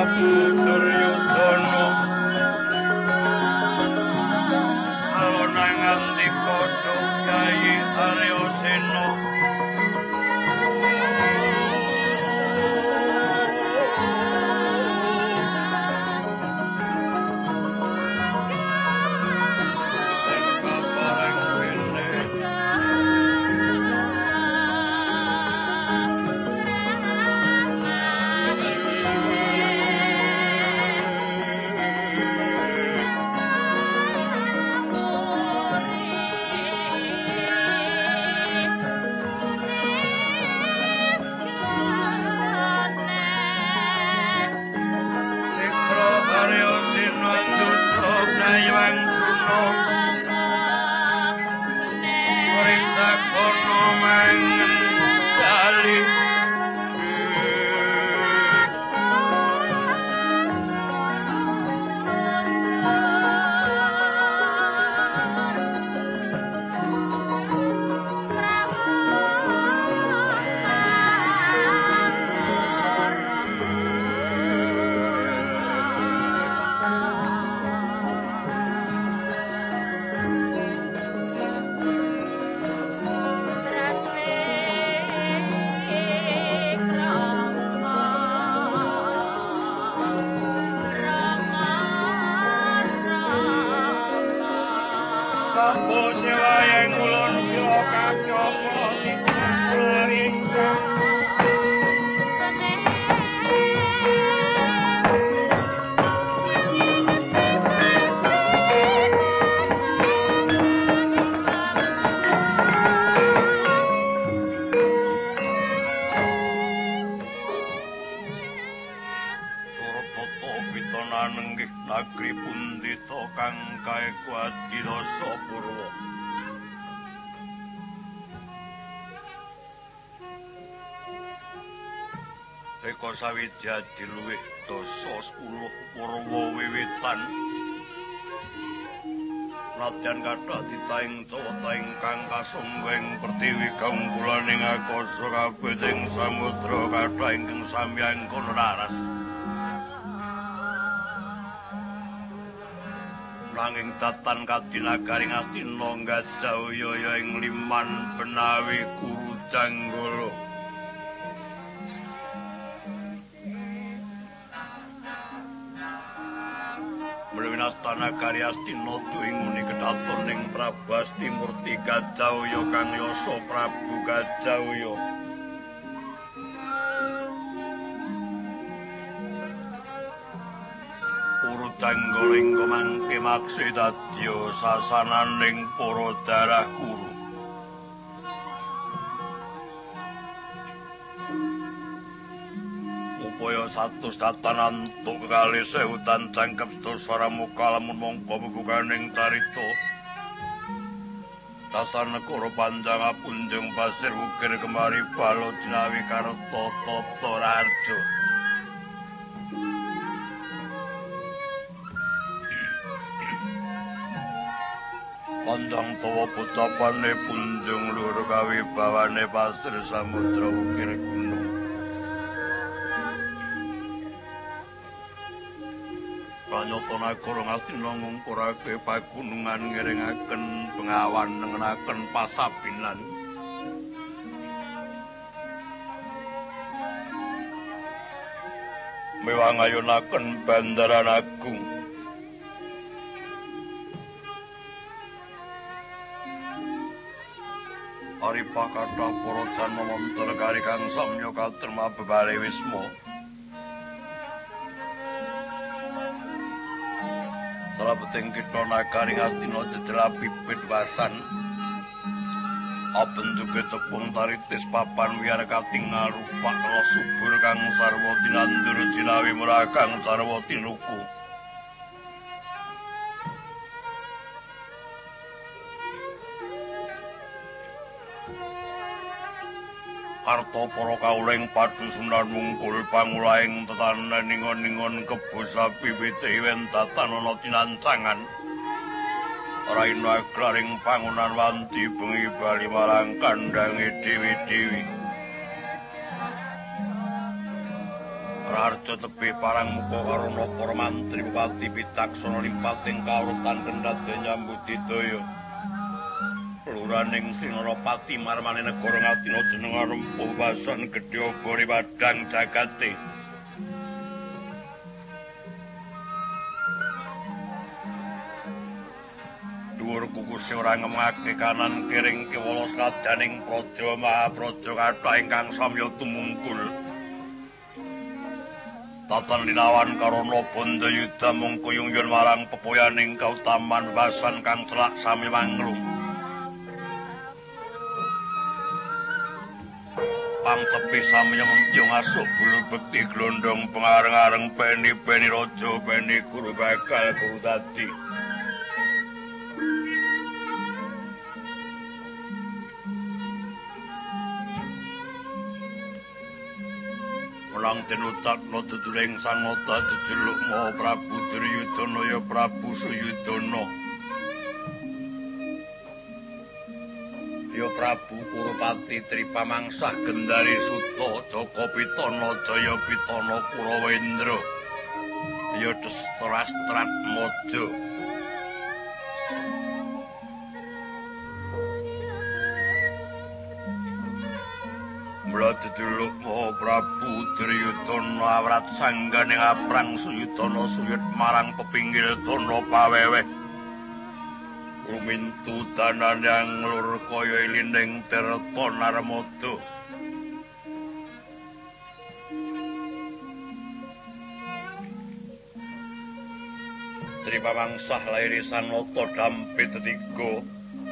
Prabu Duryudana alona nganti kodho Kyai Arya Sena Sawidadi luwih dasa 10 Purwa wiwitan nadyan kathah titaing cawata ingkang kasungguhing pertiwi gaungkulaning akasa kabeh samudra kathah ingkang samyang kono laras nanging tatan kadinagaring Astina Gajahuyaya ing liman Benawi Guru Janggala Astana Karya Astina duwinguni kedatoning Prabu Astimurti Gajahuyaya kang yasa Prabu Gajahuyaya Urut Janggala ingga mangke maksih dadya sasananing para darah guru upaya satus tatanan tuk kekalih sehutan cangkep sedasa muka lamun mongko bebukaning carita dasar negara panjang punjung pasir ukir kemari balo jinawi karo tata raja panjang tawa putapane punjung lur kawibawane pasir samudra ukir gunung Pranyata nagara Ngastina ngungkurake pagunungan ngiringaken bengawan nengenaken pasabinan mewah ngayunaken Bandaran Agung Aripah kathah para jan montor kari kang samya katrema bebale wisma Salabeting kita nagari Astina jejela bibit wasan abentuke tepung taritis papan wiyar katingal rupak los subur kang sarwa dinandur jinawi murah kang sarwa tinuku Arta para kauling padusunan mungkul pangulaing tetanen ningon-ningon kebo sapi wite wentatan ana tinancangan. Ora ina klaring pangunan wanti bengi bali marang kandhange dewi-dewi. Raharja tebih parang muka karana para mantri bupati pitaksana limpating kawrutan kendhate nyambut didaya. Luraning Sinarapati marmane negara Ngastina jeneng Rempuh Basan Gedhe Obore Padang Jagate. Dhuwur kukuse ora ngemake kanan kiring kiwala sadaning praja Mahapraja kathah ingkang samya tumungkul. Tatan linawan karana Bandayuda mung kuyung-yun marang pepoyaning kautaman Basan kang celak sami manglung. Pangtepi samya mentyung asuk bulu bekti glondong pengareng-areng peni-peni raja peni guru bakal guru dadi. Melang tinutakna duduling sang nata jejuluk Maha Prabu Duryudana ya Prabu Suyudana. Ya Prabu Kurupati Tripamangsah Gendari Suta Jaka Pitana Jaya Pitana Kurawendra. Ya Destarastrat Maja. Mula deduluk Maha Prabu Duryudana awrat sangganing aprang Suyudana suyut marang pepinggil dana paweweh. Rumintu tanan yang lur kaya ilining tirta Narmada. Tripamangsah lairi sanata dampi tetiga.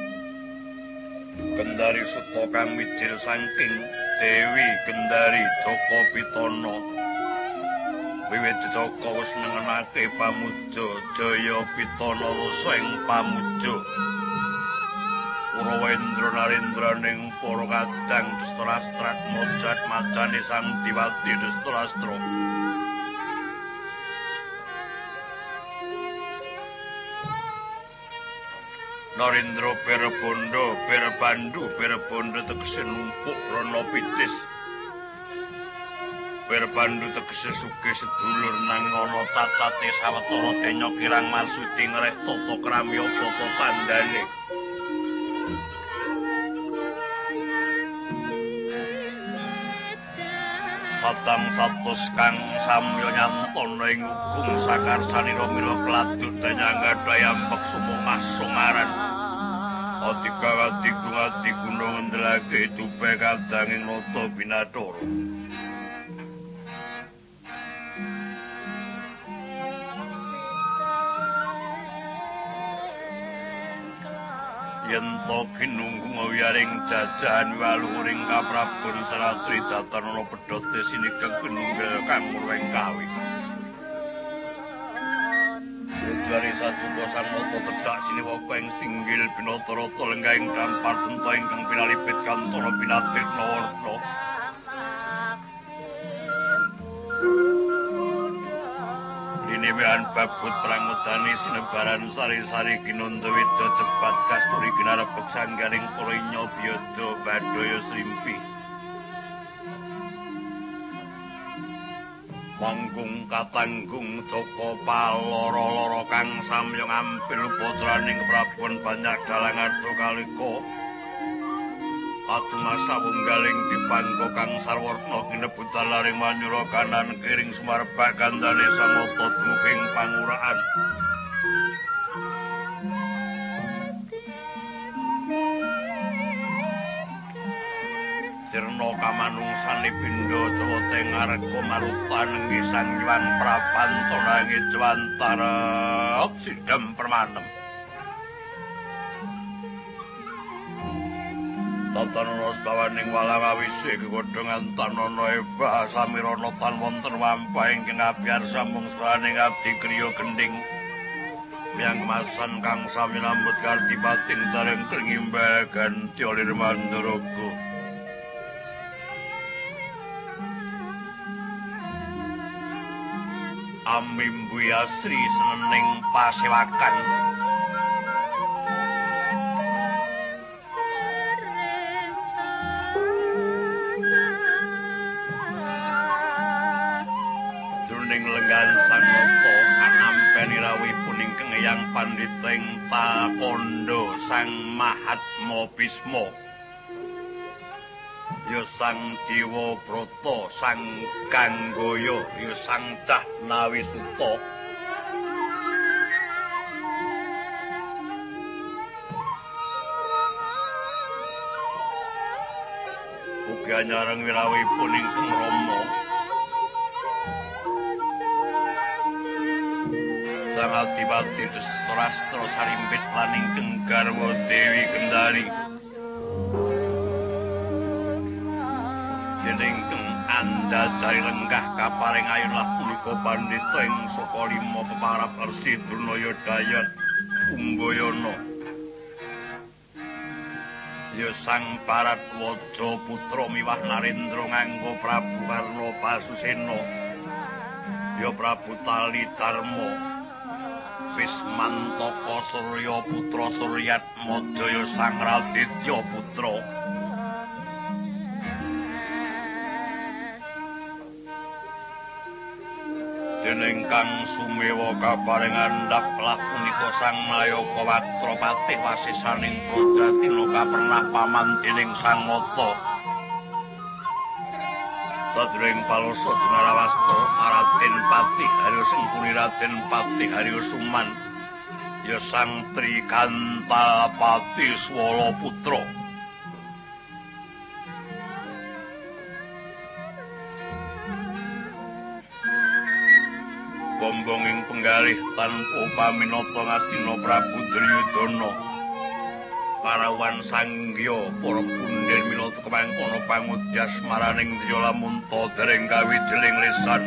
Gendari Suta kang mijil saking Dewi Gendari Jaka Pitana. Wiwit Jaka wis nengenake pamuja Jaya Pitana rasa ing pamuja. Kurawendra narendraning para kadang Destarastrat Maja macane sang Diwati Destarastra. Narendra Perbondo, Perbandu, Perbondo tegese numpuk prana pitis. Perbandu tegese sugih sedulur nang ana tatate sawetara denya kirang marsudi ngreh tata krami apa tandane. Patang satus kang samya nyantana ing hukum sakarsanira mila keladut danyanggadhayampek sumungah sungaran. Adikawati guna ngendelake tupe kadanging nata Binathara. Yento kinunggu ngawiyaring jajahan waluhuring kaprabon Saratri datanana pedhote sinigeng pinunggil kang murweng kawi. Rudwari sajuga sang nata tedhak siniwaka ing tinggil Binathara lenggahing dampar tenta ingkang pinalipit kantana pinatirna warna. Niwean babut prangudani sinebaran sari-sari kinanda weda cepat kasturi ginarepek sanggaring para inya biyada badaya srimpi. Manggung katanggung Jaka paloro-loro kang samya ngampil putraning Prabuan banyak dalangan kalika. Adumasa wunggaling dipanggo kang sarwarna kinebut dalaring manyura kanan kiring sumarebak kandhane sang nata dumuking panguraan. Sirna kamanungsan pindha Jawa Tengah reka marutan nggih Sang Hyang Prabantana ngejwantara sidhem permanem. Tatanana sedawaning walang awise gegodhongan tanana ebah samirana tan wonten wampah ingkang abyar sambung sraning abdi kriya gending. Miang masan kang sami lambet kardipating bareng klingimbal ganti olir mandaraga. Amimbu Asri senening pasewakan. nuning lenggan sanata anampeni rawuhipun ingkang Eyang Pandhiteng Takondo Sang Mahatma Bisma ya Sang Dewa Brata Sang Ganggaya ya Sang Cahnawisuta ugi anyareng wirawuhipun ingkang Rama Sang Adipati Destarastra Sarimpit lan ingkang garwa Dewi Kendari ingkang andhadari lenggah kaparing ayunlah punika pandhita ing saka 5 peparab Resi Durnaya Dayat Kumbayana ya Sang Bharatwaja putra miwah Narendra nganggo Prabu Karna Pasusena ya Prabu Tali Darma Wismantaka Surya putra Suryatmaja ya Sang Raditya putra dene ingkang sumewa kaparing andhap lah punika Sang Mayaka Watrapatih wasisaning Prajatina kapernah paman dening Sang Mata sadèrèng palosa Jnarawasta Raden Patih Harya Sengkuni Raden Patih Harya Suman ya Sang Trikantalapati Swala putra bombong ing penggalih tanpa paminata Ngastina Prabu Duryudana parawan sanggya para punden minata kemangkono pangudyas maraning Driya Lamunta dereng kawijeling lisan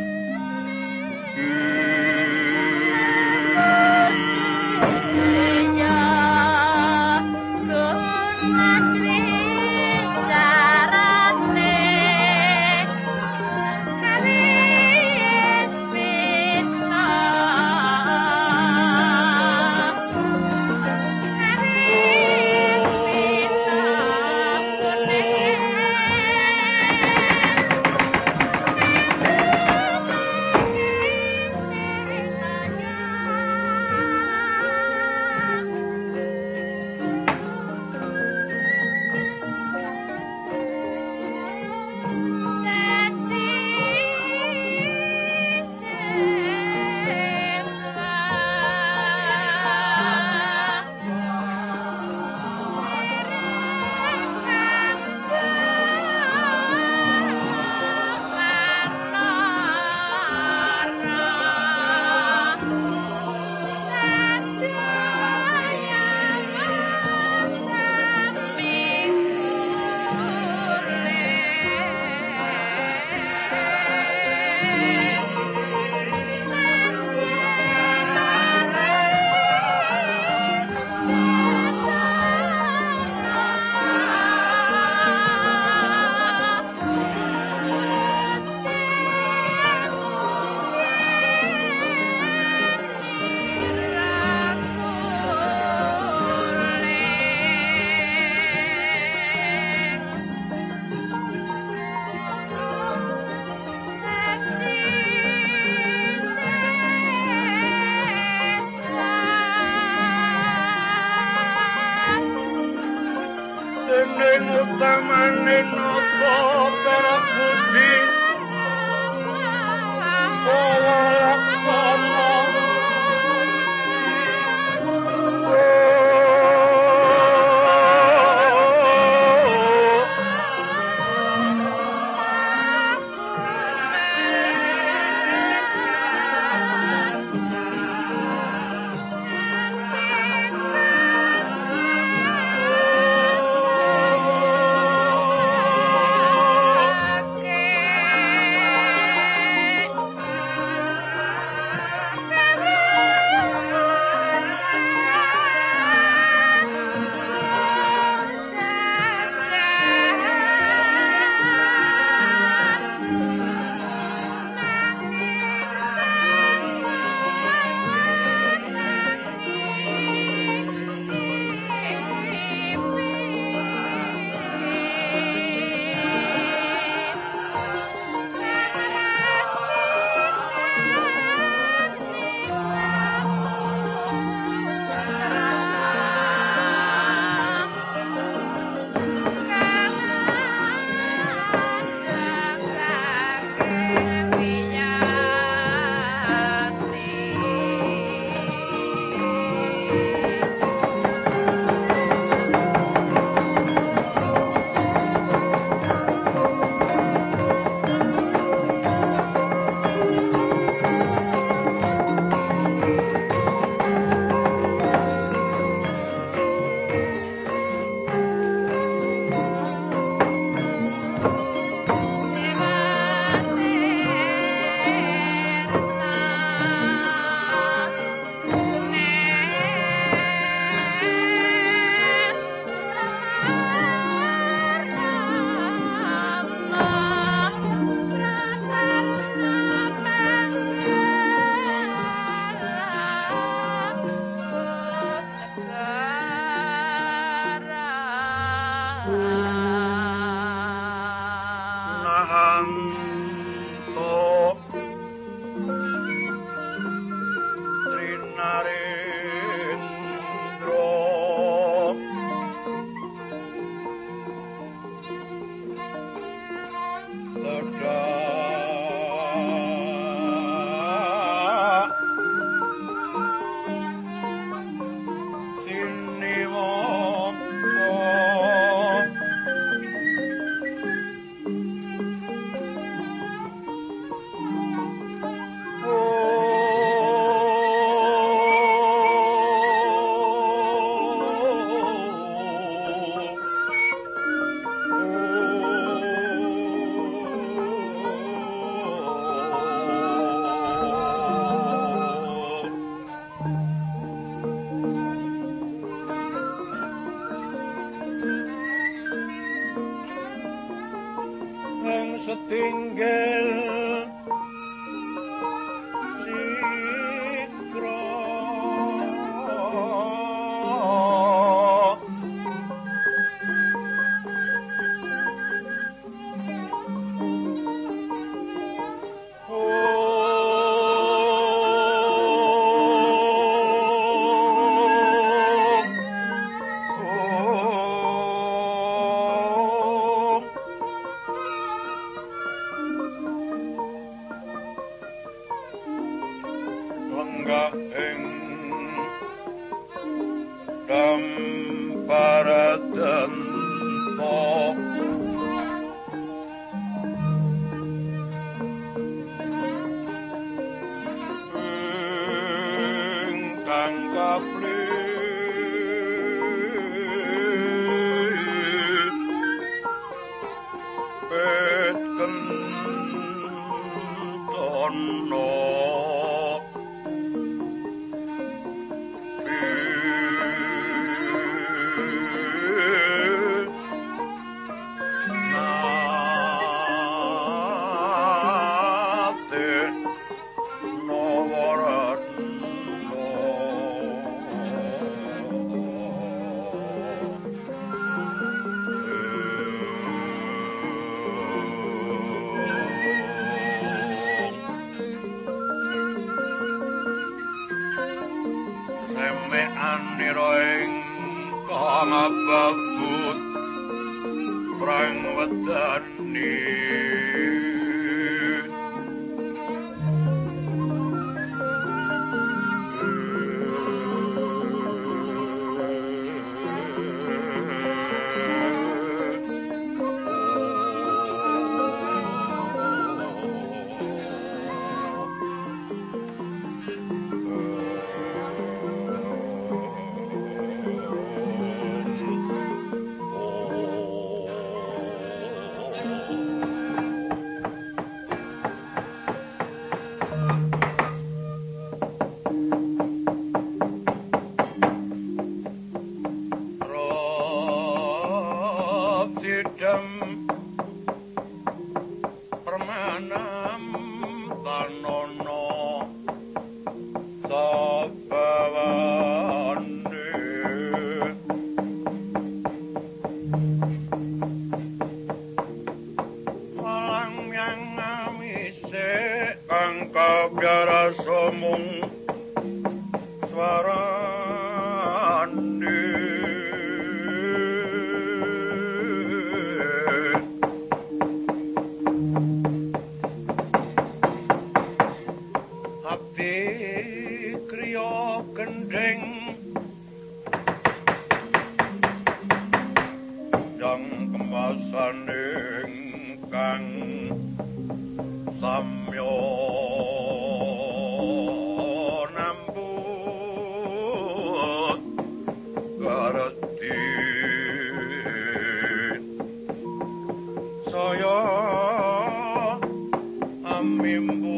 Manto Trinarendra Ledak Siniwangsa yang setinggal Cikra lenggah ing Damparadanta ingkang kaplit petken tono Semeanira ingkang ababut prang wedani sidam permanam tanono sabawane malang yang ngamise kang kabiarasa mung swarane kriya gendeng yang kemasan ingkang samya nambut garati saya amimbu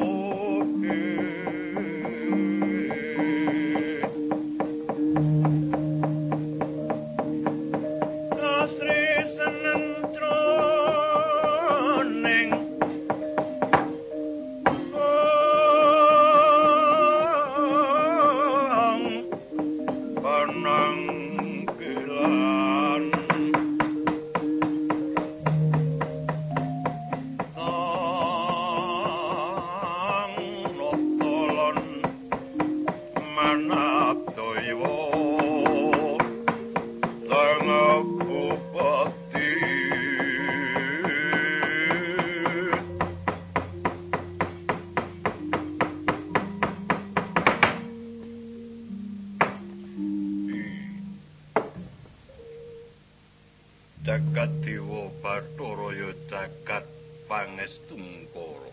Pangestungkara.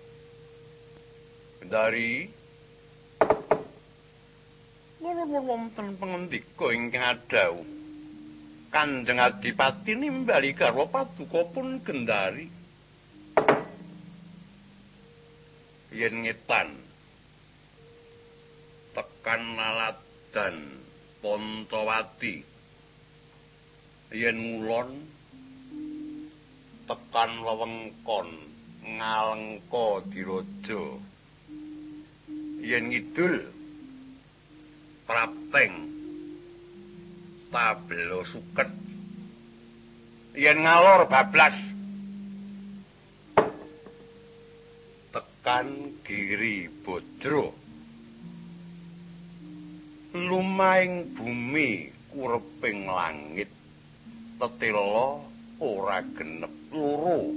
Gendari wonten pangandika ingkang adhawuh Kanjeng Adipati nimbali garwa paduka pun Gendari yen ngetan tekan laladan Pontowati yen ngulon tekan wewengkon Ngalengka Diraja yen ngidul Prapteng Tabela Suket yen ngalor Bablas tekan Giri Bodro lumaing bumi kureping langit tetela ora genep loro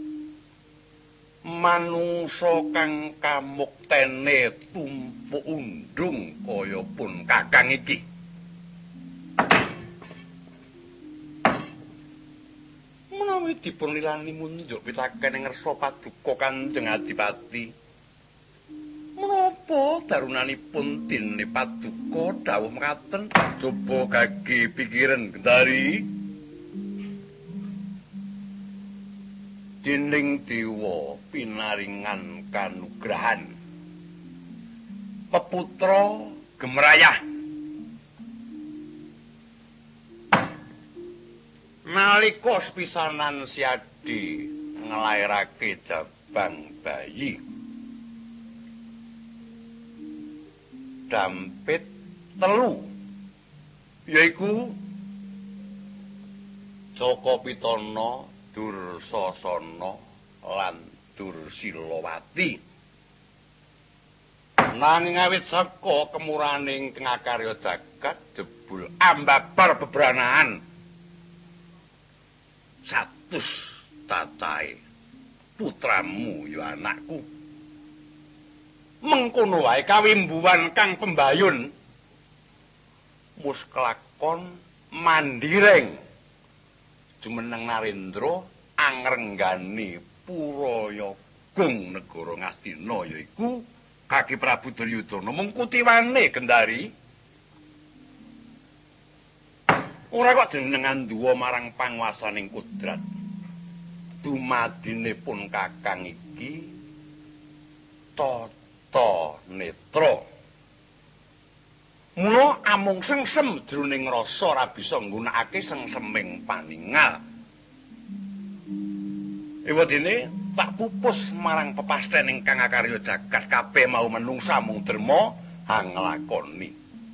manungsa kang kamuktene tumpuk undung kaya pun kakang iki menawi dipun lilani munjuk pitaken ing ngersa paduka Kanjeng Adipati menapa darunanipun dene paduka dawuh mekaten coba gage pikiran Gendari dening dewa pinaringan kanugrahan peputra Gemrayah nalika sepisanan Siadi nglairake jabang bayi dampit telu yaiku Jaka Pitana Dursasana lan Dursilawati nanging awit saka kemuraning ingkang akarya jagat jebul ambabar bebranaan 100 tacahe putramu ya anakku mengkono wae kawimbuhan kang pembayun mus kelakon mandireng jumeneng Narendra angrenggani Purayagung negara Ngastina yaiku Kaki Prabu Duryudana mung kutiwane Gendari ora kok jenengan duwa marang panguwasaning kudrat dumadinipun kakang iki tata netra mula amung sengsem jroning rasa ora bisa nggunakake sengseming paningal. Ewadene tak pupus marang pepasten ingkang akarya jagat kabeh mau menungsa mung derma hanglakoni.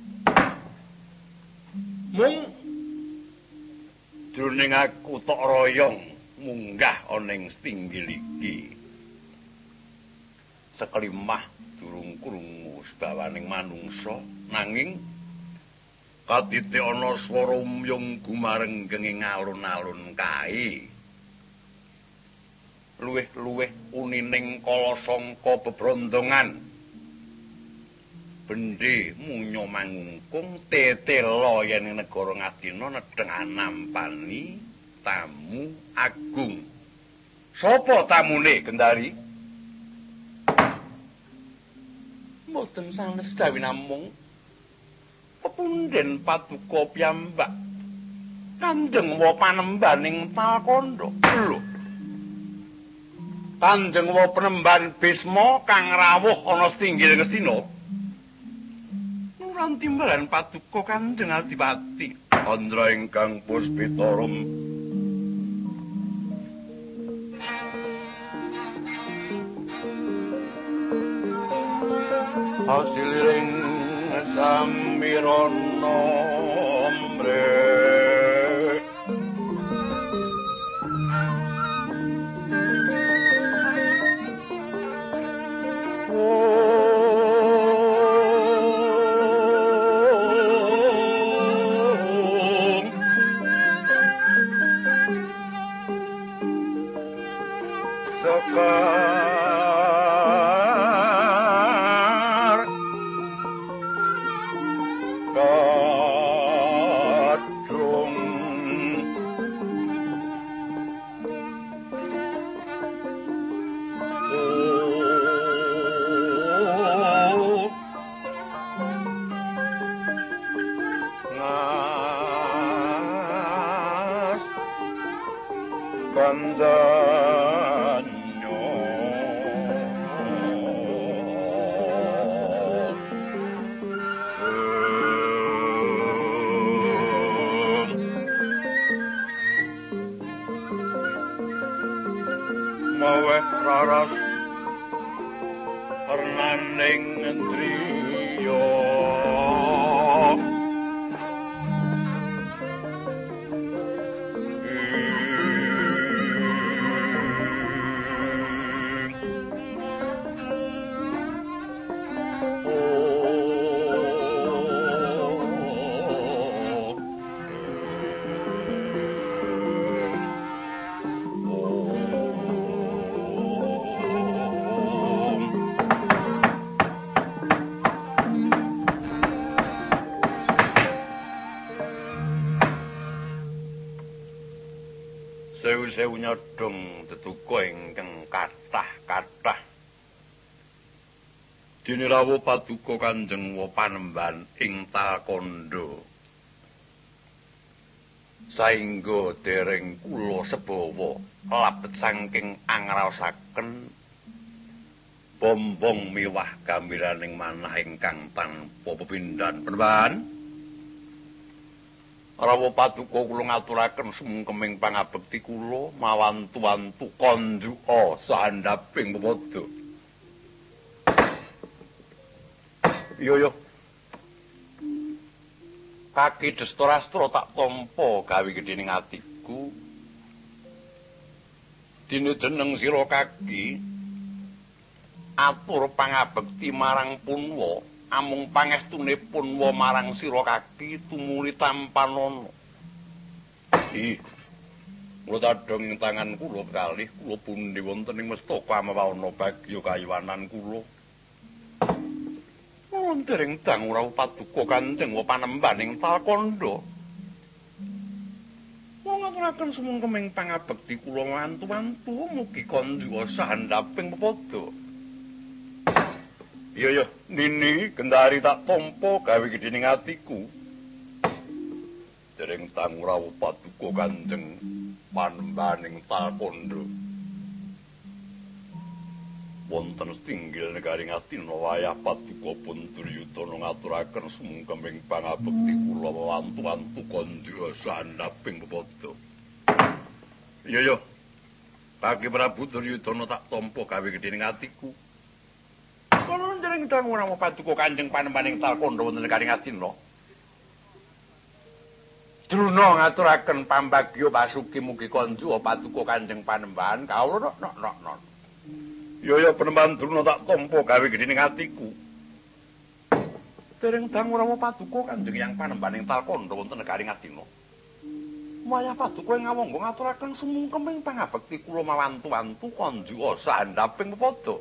Mung jroning aku tok royong munggah ana ing Stinggil iki. Sekelimah durung krungu sebawaning manungsa nanging kadite ana swara umyung gumarenggeng ing alun-alun kae luwih-luwih unining kala sangka bebrondongan bendhe munyo mangungkung tetela yen negara Ngastina nedheng anampani tamu agung. Sapa tamune Gendari? Mboten sanes kejawi namung pepunden paduka piyambak Kanjeng Wa Panembaning Talkanda. Lho. Kanjeng Wa Panemban Bisma kang rawuh ana Stinggil Ngastina. Nuran timbalan paduka Kanjeng Adipati. Andra ingkang puspitarum hasiling samirana mrek laras pernaning driya sewu nyodong tetuko ingkang kathah-kathah dene rawuh paduka Kanjeng Panembahan ing Talkanda saengga dereng kula sebawa labet saking angraosaken bombong miwah gambiraning manah ingkang tanpa pepindhan Panembahan. Rawuh paduka kula ngaturaken sumengkeming pangabekti kula mawantu-wantu konjuka sahandhaping pepada. Iya. Kaki Destarastra tak tampa gawe gedhening atiku. Dina jeneng sira kaki atur pangabekti marang Punwa. Amung pangestune Punwa marang sira kaki tumuli tampanana. Kula tadhong ing tangan kula kalih kula pundi wonten ing mestaka amawana bagya kayuwanan kula. Wonten dang rawuh paduka Kanjeng Panembahan ing Talkanda. Wong ngaturaken sumengkeming pangabekti kula mantu-mantu mugi konjuka sahandhaping pepada. Iya, nini gendari tak tampa gawe gedhening atiku. Dereng tang rawuh paduka Kanjeng Panembahan ing Talkanda. Wonten setinggil negaring Astina wayah paduka pun Duryudana ngaturaken sumengkeming pangabekti kula wantu-wantu konjuka sahandhaping pepada. Iya, Kaki Prabu Duryudana tak tampa gawe gedhening atiku. Kula ndereng dangu rawuh paduka Kanjeng Panembahan ing Talkanda wonten negaring Astina. Druna ngaturaken pambagya pasuki mugi konjuka paduka Kanjeng Panembahan kawula nok. Ya Panembahan Druna tak tampa gawe gedhening atiku. Dereng dangu rawuh paduka Kanjeng Yang Panembahan ing Talkanda wonten negaring Astina. Wayah paduka ing ngawangga ngaturaken sumengkeming pangabekti kula mawantu-wantu konjuka sahandhaping pepada.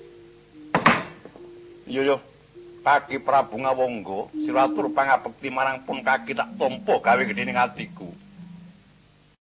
Iya, Kaki Prabu Ngawangga, sira atur pangabekti marang pun kaki tak tampa gawe gedhening atiku.